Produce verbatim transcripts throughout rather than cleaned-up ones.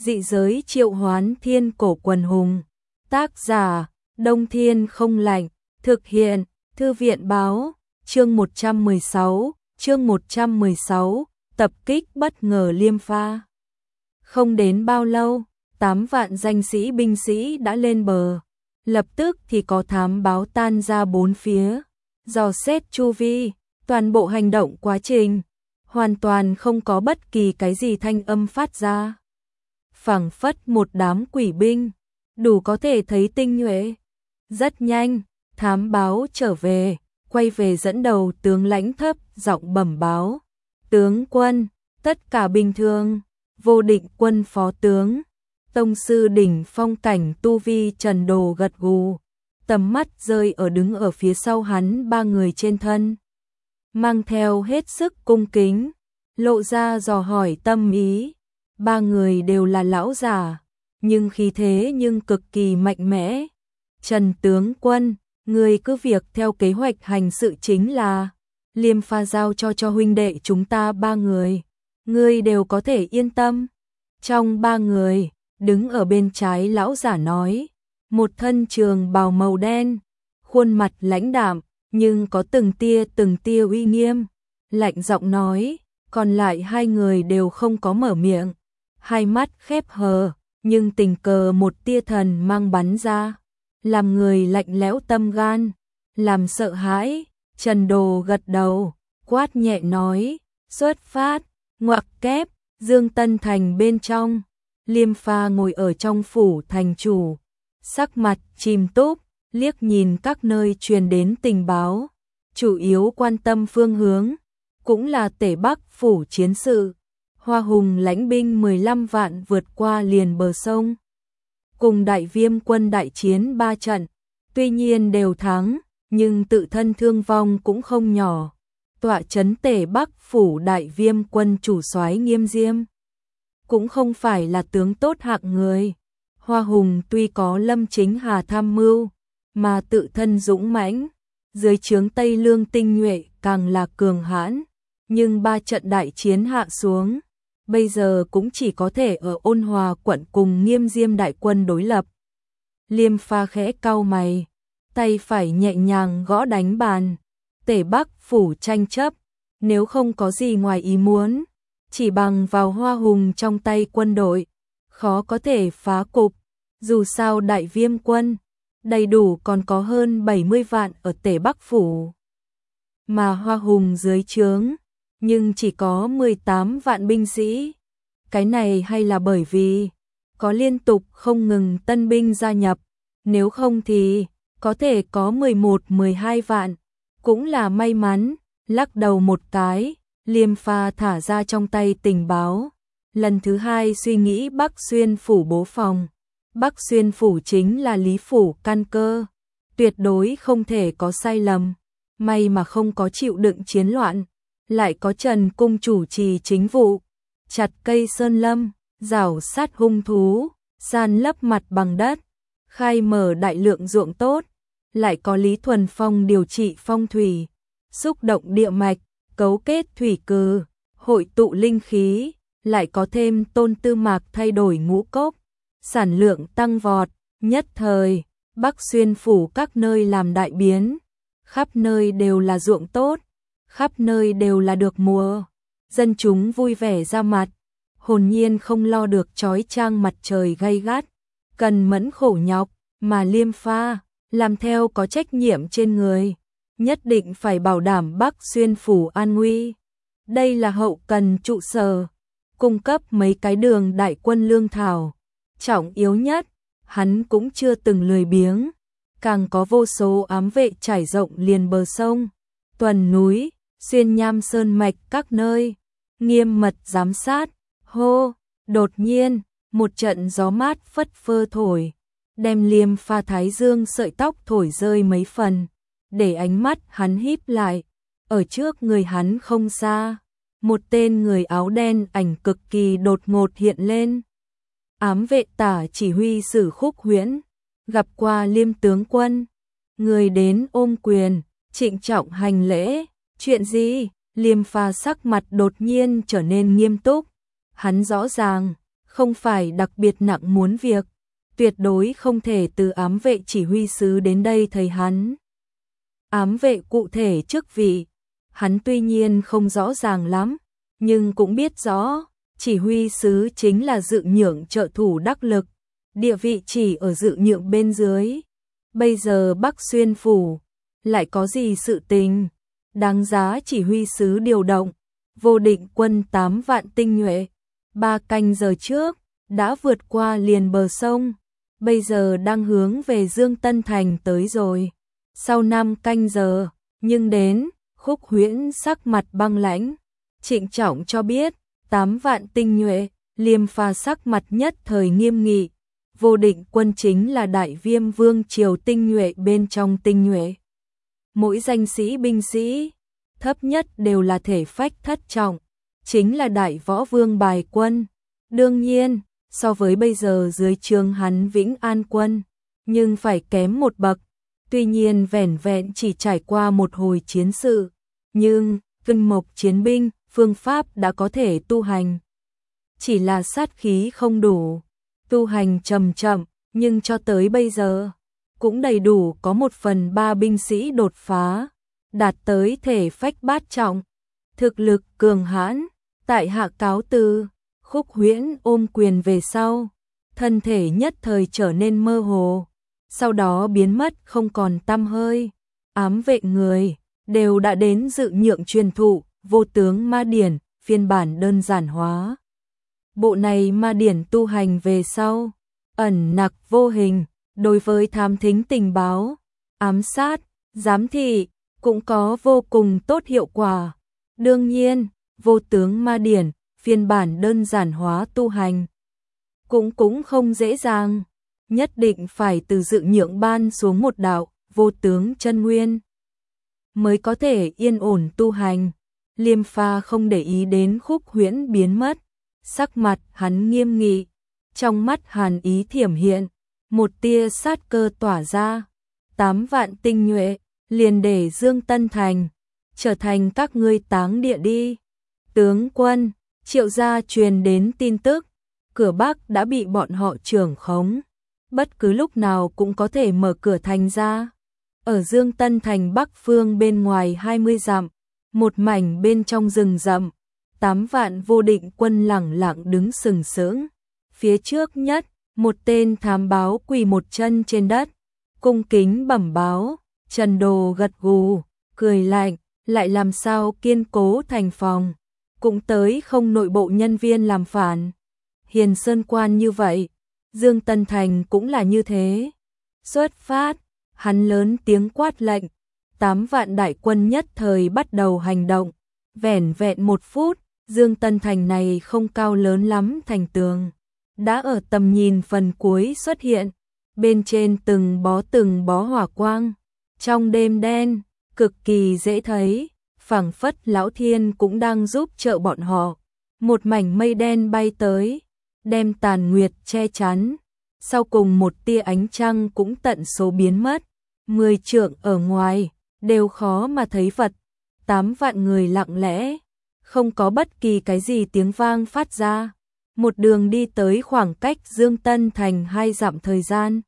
dị giới triệu hoán thiên cổ quần hùng. Tác giả, Đông Thiên Không Lạnh, thực hiện, Thư viện Báo, chương một trăm mười sáu, chương một trăm mười sáu, tập kích bất ngờ Liêm Pha. Không đến bao lâu, tám vạn danh sĩ binh sĩ đã lên bờ. Lập tức thì có thám báo tan ra bốn phía, dò xét chu vi, toàn bộ hành động quá trình, hoàn toàn không có bất kỳ cái gì thanh âm phát ra. Phảng phất một đám quỷ binh, đủ có thể thấy tinh nhuệ. Rất nhanh, thám báo trở về, quay về dẫn đầu tướng lãnh thấp giọng bẩm báo. Tướng quân, tất cả bình thường, Vô Định quân phó tướng. Tông sư đỉnh phong cảnh tu vi Trần Đồ gật gù, tầm mắt rơi ở đứng ở phía sau hắn ba người trên thân. Mang theo hết sức cung kính, lộ ra dò hỏi tâm ý. Ba người đều là lão già, nhưng khí thế nhưng cực kỳ mạnh mẽ. Trần tướng quân, người cứ việc theo kế hoạch hành sự chính là Liêm Pha giao cho cho huynh đệ chúng ta ba người. Ngươi đều có thể yên tâm. Trong ba người, đứng ở bên trái lão giả nói, một thân trường bào màu đen, khuôn mặt lãnh đạm, nhưng có từng tia từng tia uy nghiêm, lạnh giọng nói, còn lại hai người đều không có mở miệng, hai mắt khép hờ, nhưng tình cờ một tia thần mang bắn ra, làm người lạnh lẽo tâm gan, làm sợ hãi. Trần Đồ gật đầu, quát nhẹ nói, xuất phát, ngoặc kép, Dương Tân Thành bên trong. Liêm Pha ngồi ở trong phủ thành chủ, sắc mặt chìm túc, liếc nhìn các nơi truyền đến tình báo, chủ yếu quan tâm phương hướng, cũng là Tể Bắc phủ chiến sự. Hoa Hùng lãnh binh mười lăm vạn vượt qua liền bờ sông, cùng Đại Viêm quân đại chiến ba trận, tuy nhiên đều thắng, nhưng tự thân thương vong cũng không nhỏ. Tọa trấn Tể Bắc phủ Đại Viêm quân chủ soái Nghiêm Diêm cũng không phải là tướng tốt hạng người. Hoa Hùng tuy có Lâm Chính Hà tham mưu, mà tự thân dũng mãnh, dưới trướng Tây Lương tinh nhuệ càng là cường hãn, nhưng ba trận đại chiến hạ xuống, bây giờ cũng chỉ có thể ở Ôn Hòa quận cùng Nghiêm Diêm đại quân đối lập. Liêm Pha khẽ cau mày, tay phải nhẹ nhàng gõ đánh bàn. Tể Bắc phủ tranh chấp, nếu không có gì ngoài ý muốn, chỉ bằng vào Hoa Hùng trong tay quân đội, khó có thể phá cục. Dù sao Đại Viêm quân đầy đủ còn có hơn bảy mươi vạn ở Tể Bắc phủ, mà Hoa Hùng dưới trướng nhưng chỉ có mười tám vạn binh sĩ. Cái này hay là bởi vì có liên tục không ngừng tân binh gia nhập, nếu không thì có thể có mười một mười hai vạn, cũng là may mắn. Lắc đầu một cái, Liêm Pha thả ra trong tay tình báo, lần thứ hai suy nghĩ Bắc Xuyên phủ bố phòng. Bắc Xuyên phủ chính là Lý phủ căn cơ, tuyệt đối không thể có sai lầm. May mà không có chịu đựng chiến loạn, lại có Trần cung chủ trì chính vụ, chặt cây sơn lâm, rảo sát hung thú, san lấp mặt bằng đất, khai mở đại lượng ruộng tốt, lại có Lý Thuần Phong điều trị phong thủy, xúc động địa mạch, cấu kết thủy cừ, hội tụ linh khí, lại có thêm Tôn Tư Mạc thay đổi ngũ cốc, sản lượng tăng vọt. Nhất thời, Bắc Xuyên phủ các nơi làm đại biến, khắp nơi đều là ruộng tốt, khắp nơi đều là được mùa, dân chúng vui vẻ ra mặt, hồn nhiên không lo được chói chang mặt trời gay gắt, cần mẫn khổ nhọc, mà Liêm Pha làm theo có trách nhiệm trên người, nhất định phải bảo đảm Bắc Xuyên phủ an nguy. Đây là hậu cần trụ sở, cung cấp mấy cái đường đại quân lương thảo, trọng yếu nhất, hắn cũng chưa từng lười biếng, càng có vô số ám vệ trải rộng liền bờ sông, tuần núi, xuyên nham sơn mạch các nơi, nghiêm mật giám sát. Hô, đột nhiên, một trận gió mát phất phơ thổi, đem Liêm Pha thái dương sợi tóc thổi rơi mấy phần, để ánh mắt hắn híp lại. Ở trước người hắn không xa, một tên người áo đen ảnh cực kỳ đột ngột hiện lên. Ám vệ tả chỉ huy Sử Khúc Huyễn, gặp qua Liêm tướng quân. Người đến ôm quyền, trịnh trọng hành lễ. Chuyện gì? Liêm Pha sắc mặt đột nhiên trở nên nghiêm túc. Hắn rõ ràng không phải đặc biệt nặng muốn việc, tuyệt đối không thể từ ám vệ chỉ huy sứ đến đây thầy hắn. Ám vệ cụ thể chức vị, hắn tuy nhiên không rõ ràng lắm, nhưng cũng biết rõ, chỉ huy sứ chính là dự nhượng trợ thủ đắc lực, địa vị chỉ ở dự nhượng bên dưới. Bây giờ Bắc Xuyên phủ lại có gì sự tình đáng giá chỉ huy sứ điều động. Vô Định quân tám vạn tinh nhuệ, ba canh giờ trước đã vượt qua liền bờ sông, bây giờ đang hướng về Dương Tân Thành tới rồi. Sau năm canh giờ, nhưng đến, Khúc Huyễn sắc mặt băng lãnh, trịnh trọng cho biết, tám vạn tinh nhuệ, Liêm Pha sắc mặt nhất thời nghiêm nghị. Vô Định quân chính là Đại Viêm vương triều tinh nhuệ bên trong tinh nhuệ. Mỗi danh sĩ binh sĩ, thấp nhất đều là thể phách thất trọng, chính là đại võ vương bài quân. Đương nhiên, so với bây giờ dưới trướng hắn Vĩnh An quân, nhưng phải kém một bậc. Tuy nhiên vẻn vẹn chỉ trải qua một hồi chiến sự, nhưng vân mộc chiến binh, phương pháp đã có thể tu hành. Chỉ là sát khí không đủ, tu hành chậm chậm, nhưng cho tới bây giờ, cũng đầy đủ có một phần ba binh sĩ đột phá, đạt tới thể phách bát trọng, thực lực cường hãn. Tại hạ cáo từ. Khúc Huyễn ôm quyền về sau, thân thể nhất thời trở nên mơ hồ, sau đó biến mất không còn tăm hơi. Ám vệ người đều đã đến dự nhượng truyền thụ Vô tướng ma điển, phiên bản đơn giản hóa. Bộ này ma điển tu hành về sau, ẩn nặc vô hình, đối với thám thính tình báo, ám sát, giám thị cũng có vô cùng tốt hiệu quả. Đương nhiên, Vô tướng ma điển, phiên bản đơn giản hóa tu hành cũng cũng không dễ dàng, nhất định phải từ dự nhượng ban xuống một đạo vô tướng chân nguyên mới có thể yên ổn tu hành. Liêm Pha không để ý đến Khúc Huyễn biến mất, sắc mặt hắn nghiêm nghị, trong mắt hàn ý thiểm hiện, một tia sát cơ tỏa ra. Tám vạn tinh nhuệ, liền để Dương Tân Thành trở thành các ngươi táng địa đi. Tướng quân, Triệu gia truyền đến tin tức, cửa Bắc đã bị bọn họ trưởng khống, bất cứ lúc nào cũng có thể mở cửa thành ra. Ở Dương Tân Thành Bắc phương bên ngoài hai mươi dặm, một mảnh bên trong rừng rậm, tám vạn Vô Định quân lẳng lặng đứng sừng sững. Phía trước nhất, một tên thám báo quỳ một chân trên đất, cung kính bẩm báo. Trần Đồ gật gù, cười lạnh, lại làm sao kiên cố thành phòng, cũng tới không nội bộ nhân viên làm phản. Hiền Sơn quan như vậy, Dương Tân Thành cũng là như thế. Xuất phát, hắn lớn tiếng quát lệnh, tám vạn đại quân nhất thời bắt đầu hành động. Vẻn vẹn một phút, Dương Tân Thành này không cao lớn lắm thành tường, đã ở tầm nhìn phần cuối xuất hiện, bên trên từng bó từng bó hỏa quang, trong đêm đen, cực kỳ dễ thấy, phảng phất Lão Thiên cũng đang giúp trợ bọn họ. Một mảnh mây đen bay tới, đem tàn nguyệt che chắn, sau cùng một tia ánh trăng cũng tận số biến mất, mười trượng ở ngoài, đều khó mà thấy vật. Tám vạn người lặng lẽ, không có bất kỳ cái gì tiếng vang phát ra, một đường đi tới khoảng cách Dương Tân Thành hai dặm thời gian.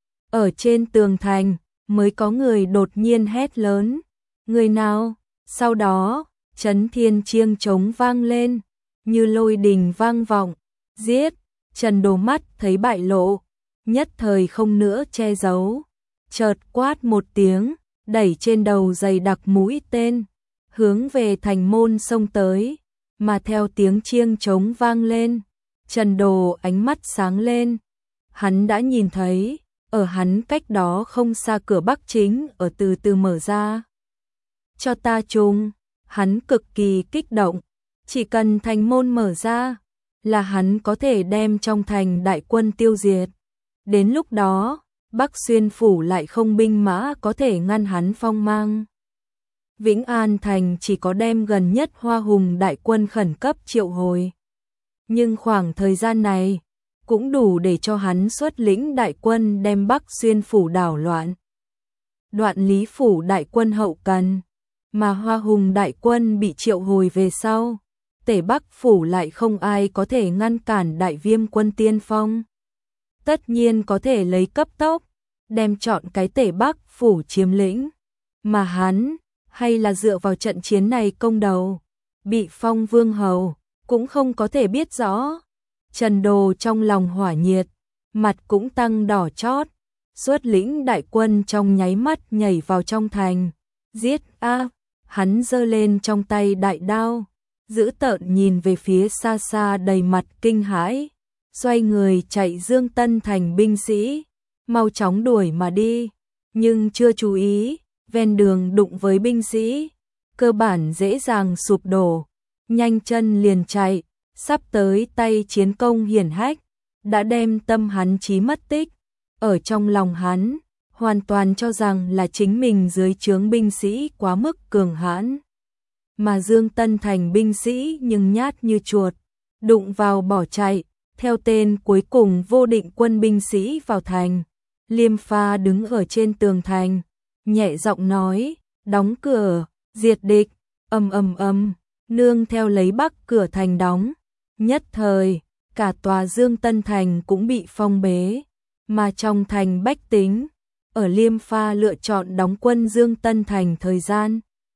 Ở trên tường thành, mới có người đột nhiên hét lớn, người nào? Sau đó, Trấn Thiên chiêng trống vang lên, như lôi đình vang vọng, giết. Trần Đồ mắt thấy bại lộ, nhất thời không nữa che giấu, chợt quát một tiếng, đẩy trên đầu dày đặc mũi tên, hướng về thành môn xông tới, mà theo tiếng chiêng trống vang lên, Trần Đồ ánh mắt sáng lên, hắn đã nhìn thấy, ở hắn cách đó không xa cửa Bắc chính ở từ từ mở ra. Cho ta chung, hắn cực kỳ kích động, chỉ cần thành môn mở ra, là hắn có thể đem trong thành đại quân tiêu diệt. Đến lúc đó, Bắc Xuyên phủ lại không binh mã có thể ngăn hắn phong mang. Vĩnh An thành chỉ có đem gần nhất Hoa Hùng đại quân khẩn cấp triệu hồi. Nhưng khoảng thời gian này, cũng đủ để cho hắn xuất lĩnh đại quân đem Bắc Xuyên phủ đảo loạn. Đoạn Lý phủ đại quân hậu cần, mà Hoa Hùng đại quân bị triệu hồi về sau, Tể Bắc Phủ lại không ai có thể ngăn cản Đại Viêm quân tiên phong. Tất nhiên có thể lấy cấp tốc, đem chọn cái Tể Bắc Phủ chiếm lĩnh. Mà hắn, hay là dựa vào trận chiến này công đầu, bị phong vương hầu, cũng không có thể biết rõ. Trần Đồ trong lòng hỏa nhiệt, mặt cũng tăng đỏ chót, xuất lĩnh đại quân trong nháy mắt nhảy vào trong thành. Giết a! Hắn giơ lên trong tay đại đao, dữ tợn nhìn về phía xa xa đầy mặt kinh hãi, xoay người chạy Dương Tân thành binh sĩ, mau chóng đuổi mà đi, nhưng chưa chú ý, ven đường đụng với binh sĩ, cơ bản dễ dàng sụp đổ, nhanh chân liền chạy, sắp tới tay chiến công hiển hách, đã đem tâm hắn chí mất tích, ở trong lòng hắn, hoàn toàn cho rằng là chính mình dưới trướng binh sĩ quá mức cường hãn. Mà Dương Tân thành binh sĩ nhưng nhát như chuột, đụng vào bỏ chạy, theo tên cuối cùng Vô Định quân binh sĩ vào thành. Liêm Pha đứng ở trên tường thành, nhẹ giọng nói, đóng cửa, diệt địch, ầm ầm ầm, nương theo lấy bắc cửa thành đóng. Nhất thời, cả tòa Dương Tân thành cũng bị phong bế, mà trong thành bách tính, ở Liêm Pha lựa chọn đóng quân Dương Tân thành thời gian,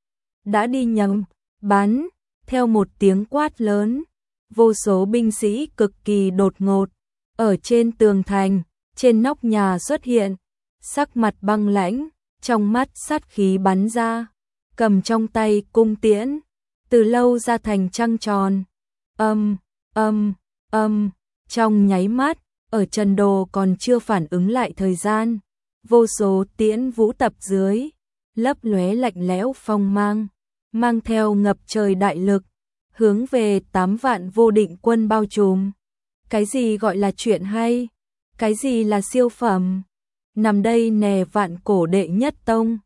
đã đi nhầm, bắn, theo một tiếng quát lớn, vô số binh sĩ cực kỳ đột ngột, ở trên tường thành, trên nóc nhà xuất hiện, sắc mặt băng lãnh, trong mắt sát khí bắn ra, cầm trong tay cung tiễn, từ lâu ra thành trăng tròn. Âm, âm, âm, trong nháy mắt, ở Trần Đồ còn chưa phản ứng lại thời gian, vô số tiễn vũ tập dưới, lấp lóe lạnh lẽo phong mang, mang theo ngập trời đại lực, hướng về tám vạn Vô Định quân bao trùm. Cái gì gọi là chuyện hay? Cái gì là siêu phẩm? Nằm đây nè vạn cổ đệ nhất tông,